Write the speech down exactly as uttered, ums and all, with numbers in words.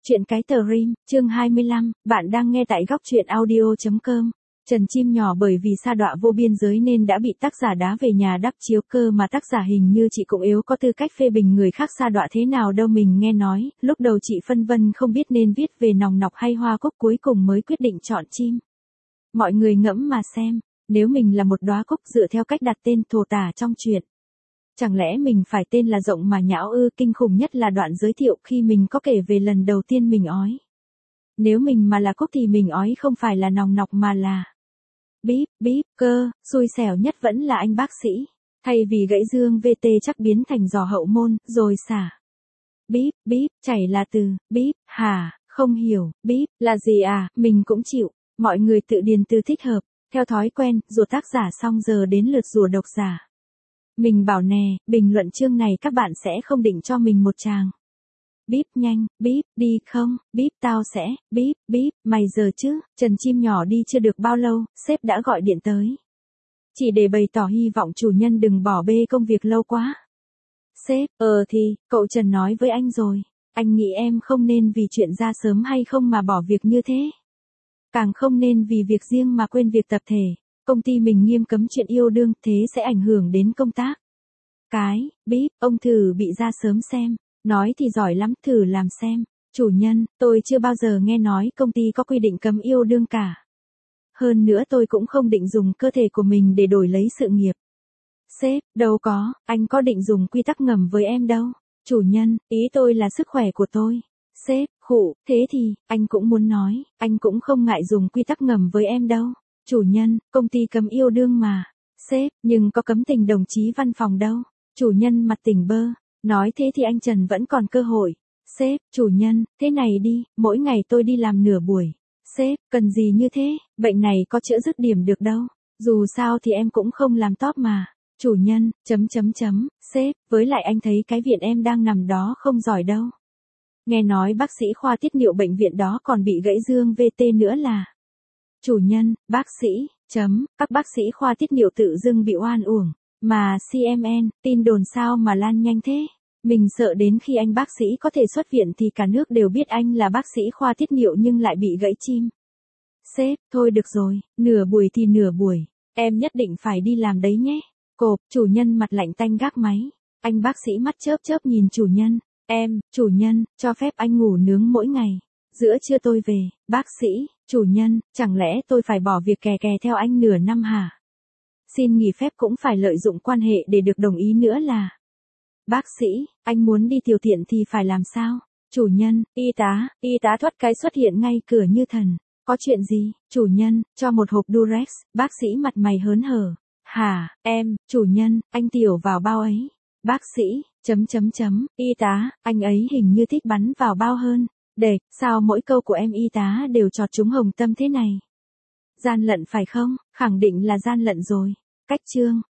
Chuyện cái tờ rim, chương hai mươi lăm, bạn đang nghe tại góc truyện audio chấm com. Trần Chim Nhỏ bởi vì sa đọa vô biên giới nên đã bị tác giả đá về nhà đắp chiếu, cơ mà tác giả hình như chị cũng yếu có tư cách phê bình người khác sa đọa thế nào đâu. Mình nghe nói, lúc đầu chị phân vân không biết nên viết về nòng nọc hay hoa cúc, cuối cùng mới quyết định chọn chim. Mọi người ngẫm mà xem, nếu mình là một đóa cúc dựa theo cách đặt tên thổ tả trong truyện, chẳng lẽ mình phải tên là Rộng mà Nhão ư? Kinh khủng nhất là đoạn giới thiệu khi mình có kể về lần đầu tiên mình ói. Nếu mình mà là cúc thì mình ói không phải là nòng nọc mà là bíp, bíp, cơ. Xui xẻo nhất vẫn là anh bác sĩ. Thay vì gãy dương vê tê chắc biến thành giò hậu môn, rồi xả. Bíp, bíp, chảy là từ, bíp, hả, không hiểu, bíp, là gì à, mình cũng chịu. Mọi người tự điền từ thích hợp, theo thói quen, rùa tác giả xong giờ đến lượt rùa độc giả. Mình bảo nè, bình luận chương này các bạn sẽ không định cho mình một tràng bíp nhanh, bíp, đi không, bíp tao sẽ, bíp, bíp, mày giờ chứ. Trần Chim Nhỏ đi chưa được bao lâu, sếp đã gọi điện tới. Chỉ để bày tỏ hy vọng chủ nhân đừng bỏ bê công việc lâu quá. Sếp, ờ thì, cậu Trần nói với anh rồi, anh nghĩ em không nên vì chuyện ra sớm hay không mà bỏ việc như thế. Càng không nên vì việc riêng mà quên việc tập thể. Công ty mình nghiêm cấm chuyện yêu đương, thế sẽ ảnh hưởng đến công tác. Cái, bíp, ông thử bị ra sớm xem. Nói thì giỏi lắm, thử làm xem. Chủ nhân, tôi chưa bao giờ nghe nói công ty có quy định cấm yêu đương cả. Hơn nữa tôi cũng không định dùng cơ thể của mình để đổi lấy sự nghiệp. Sếp, đâu có, anh có định dùng quy tắc ngầm với em đâu. Chủ nhân, ý tôi là sức khỏe của tôi. Sếp, khụ, thế thì, anh cũng muốn nói, anh cũng không ngại dùng quy tắc ngầm với em đâu. Chủ nhân, công ty cấm yêu đương mà. Sếp, nhưng có cấm tình đồng chí văn phòng đâu. Chủ nhân mặt tỉnh bơ. Nói thế thì anh Trần vẫn còn cơ hội. Sếp, chủ nhân, thế này đi, mỗi ngày tôi đi làm nửa buổi. Sếp, cần gì như thế, bệnh này có chữa dứt điểm được đâu. Dù sao thì em cũng không làm top mà. Chủ nhân, chấm chấm chấm, sếp, với lại anh thấy cái viện em đang nằm đó không giỏi đâu. Nghe nói bác sĩ khoa tiết niệu bệnh viện đó còn bị gãy dương vê tê nữa là. Chủ nhân, bác sĩ, chấm, các bác sĩ khoa tiết niệu tự dưng bị oan uổng. Mà xê em en, tin đồn sao mà lan nhanh thế? Mình sợ đến khi anh bác sĩ có thể xuất viện thì cả nước đều biết anh là bác sĩ khoa tiết niệu nhưng lại bị gãy chim. Sếp, thôi được rồi, nửa buổi thì nửa buổi, em nhất định phải đi làm đấy nhé. Cộp, chủ nhân mặt lạnh tanh gác máy. Anh bác sĩ mắt chớp chớp nhìn chủ nhân. Em, chủ nhân, cho phép anh ngủ nướng mỗi ngày. Giữa trưa tôi về, bác sĩ, chủ nhân, chẳng lẽ tôi phải bỏ việc kè kè theo anh nửa năm hả? Xin nghỉ phép cũng phải lợi dụng quan hệ để được đồng ý nữa là. Bác sĩ, anh muốn đi tiểu tiện thì phải làm sao? Chủ nhân, y tá, y tá thoát cái xuất hiện ngay cửa như thần. Có chuyện gì? Chủ nhân, cho một hộp Durex, bác sĩ mặt mày hớn hở. Hả, em, chủ nhân, anh tiểu vào bao ấy. Bác sĩ, chấm chấm chấm, y tá, anh ấy hình như thích bắn vào bao hơn. Để, sao mỗi câu của em y tá đều chọt trúng hồng tâm thế này? Gian lận phải không? Khẳng định là gian lận rồi. Cách chương.